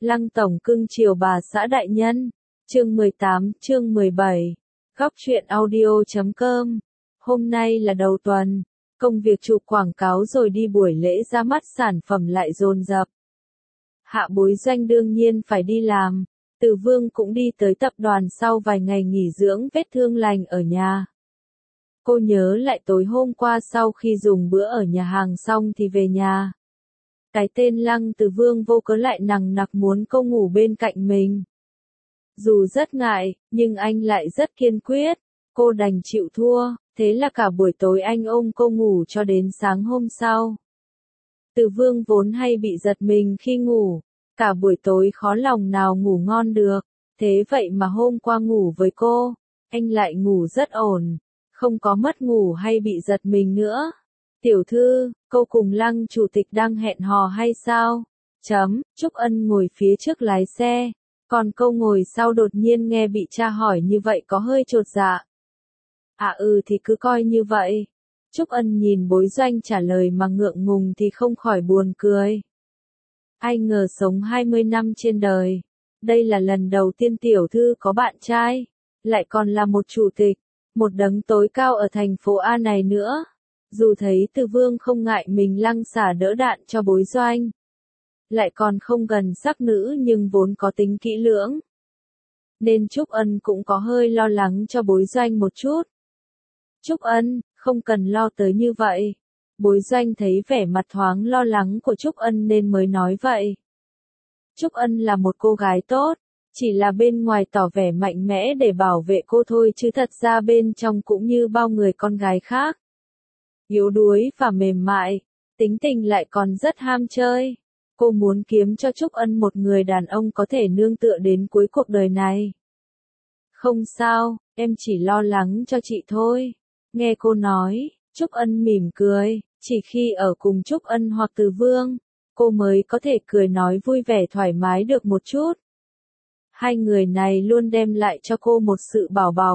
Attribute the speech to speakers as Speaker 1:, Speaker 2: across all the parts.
Speaker 1: Lăng tổng cưng chiều bà xã đại nhân. Chương 18, chương 17. Góc truyện audio.com. Hôm nay là đầu tuần, công việc chụp quảng cáo rồi đi buổi lễ ra mắt sản phẩm lại dồn dập. Hạ Bối Doanh đương nhiên phải đi làm, Từ Vương cũng đi tới tập đoàn sau vài ngày nghỉ dưỡng vết thương lành ở nhà. Cô nhớ lại tối hôm qua sau khi dùng bữa ở nhà hàng xong thì về nhà. Cái tên Lăng Từ Vương vô cớ lại nằng nặc muốn cô ngủ bên cạnh mình. Dù rất ngại, nhưng anh lại rất kiên quyết, cô đành chịu thua, thế là cả buổi tối anh ôm cô ngủ cho đến sáng hôm sau. Từ Vương vốn hay bị giật mình khi ngủ, cả buổi tối khó lòng nào ngủ ngon được, thế vậy mà hôm qua ngủ với cô, anh lại ngủ rất ổn, không có mất ngủ hay bị giật mình nữa. Tiểu thư, cô cùng Lăng chủ tịch đang hẹn hò hay sao? Trúc Ân ngồi phía trước lái xe, còn cô ngồi sau đột nhiên nghe bị cha hỏi như vậy có hơi chột dạ. Thì cứ coi như vậy. Trúc Ân nhìn Bối Doanh trả lời mà ngượng ngùng thì không khỏi buồn cười. Ai ngờ sống 20 năm trên đời, đây là lần đầu tiên tiểu thư có bạn trai, lại còn là một chủ tịch, một đấng tối cao ở thành phố A này nữa. Dù thấy Từ Vương không ngại mình lăng xả đỡ đạn cho Bối Doanh, lại còn không gần sắc nữ nhưng vốn có tính kỹ lưỡng, nên Trúc Ân cũng có hơi lo lắng cho Bối Doanh một chút. Trúc Ân, không cần lo tới như vậy. Bối Doanh thấy vẻ mặt thoáng lo lắng của Trúc Ân nên mới nói vậy. Trúc Ân là một cô gái tốt, chỉ là bên ngoài tỏ vẻ mạnh mẽ để bảo vệ cô thôi chứ thật ra bên trong cũng như bao người con gái khác. Yếu đuối và mềm mại, tính tình lại còn rất ham chơi. Cô muốn kiếm cho Trúc Ân một người đàn ông có thể nương tựa đến cuối cuộc đời này. Không sao, em chỉ lo lắng cho chị thôi. Nghe cô nói, Trúc Ân mỉm cười, chỉ khi ở cùng Trúc Ân hoặc Từ Vương, cô mới có thể cười nói vui vẻ thoải mái được một chút. Hai người này luôn đem lại cho cô một sự bảo bọc,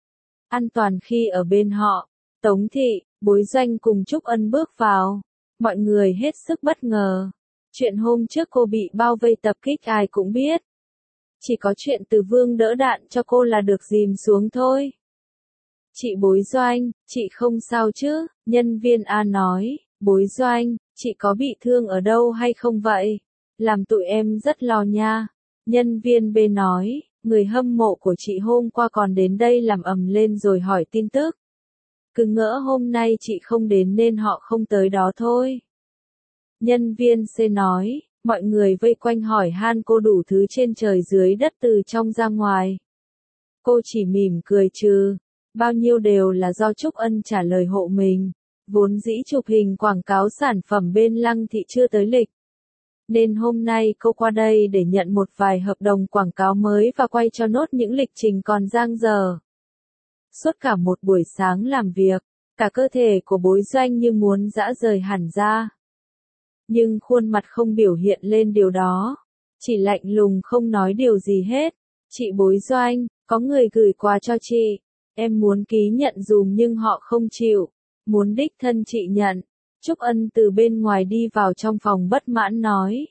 Speaker 1: an toàn khi ở bên họ. Tống Thị, Bối Doanh cùng Trúc Ân bước vào, mọi người hết sức bất ngờ. Chuyện hôm trước cô bị bao vây tập kích ai cũng biết. Chỉ có chuyện Từ Vương đỡ đạn cho cô là được dìm xuống thôi. Chị Bối Doanh, chị không sao chứ? Nhân viên A nói. Bối Doanh, chị có bị thương ở đâu hay không vậy? Làm tụi em rất lo nha. Nhân viên B nói, người hâm mộ của chị hôm qua còn đến đây làm ầm lên rồi hỏi tin tức. Cứ ngỡ hôm nay chị không đến nên họ không tới đó thôi. Nhân viên C nói, mọi người vây quanh hỏi han cô đủ thứ trên trời dưới đất từ trong ra ngoài. Cô chỉ mỉm cười trừ, bao nhiêu đều là do Trúc Ân trả lời hộ mình. Vốn dĩ chụp hình quảng cáo sản phẩm bên Lăng Thị chưa tới lịch, nên hôm nay cô qua đây để nhận một vài hợp đồng quảng cáo mới và quay cho nốt những lịch trình còn dang dở. Suốt cả một buổi sáng làm việc, cả cơ thể của Bối Doanh như muốn giã rời hẳn ra. Nhưng khuôn mặt không biểu hiện lên điều đó, chỉ lạnh lùng không nói điều gì hết. Chị Bối Doanh, có người gửi quà cho chị, em muốn ký nhận dùm nhưng họ không chịu, muốn đích thân chị nhận. Trúc Ân từ bên ngoài đi vào trong phòng bất mãn nói.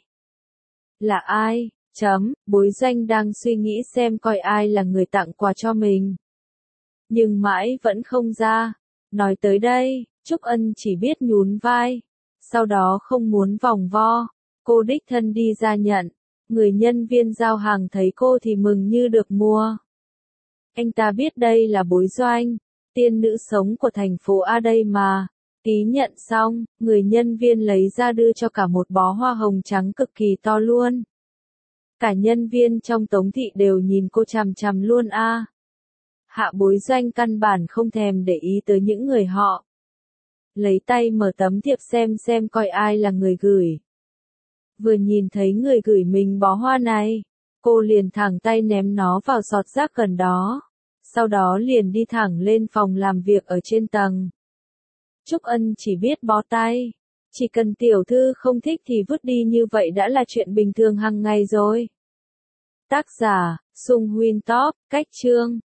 Speaker 1: Là ai? Bối Doanh đang suy nghĩ xem coi ai là người tặng quà cho mình, nhưng mãi vẫn không ra. Nói tới đây, Trúc Ân chỉ biết nhún vai, sau đó không muốn vòng vo, cô đích thân đi ra nhận. Người nhân viên giao hàng thấy cô thì mừng như được mua. Anh ta biết đây là Bối Doanh, tiên nữ sống của thành phố A đây mà. Ký nhận xong, người nhân viên lấy ra đưa cho cả một bó hoa hồng trắng cực kỳ to luôn. Cả nhân viên trong Tống Thị đều nhìn cô chằm chằm luôn a. Hạ Bối Doanh căn bản không thèm để ý tới những người họ. Lấy tay mở tấm thiệp xem coi ai là người gửi. Vừa nhìn thấy người gửi mình bó hoa này, cô liền thẳng tay ném nó vào sọt rác gần đó. Sau đó liền đi thẳng lên phòng làm việc ở trên tầng. Trúc Ân chỉ biết bó tay. Chỉ cần tiểu thư không thích thì vứt đi như vậy đã là chuyện bình thường hàng ngày rồi. Tác giả, Sung Huynh Top, cách chương.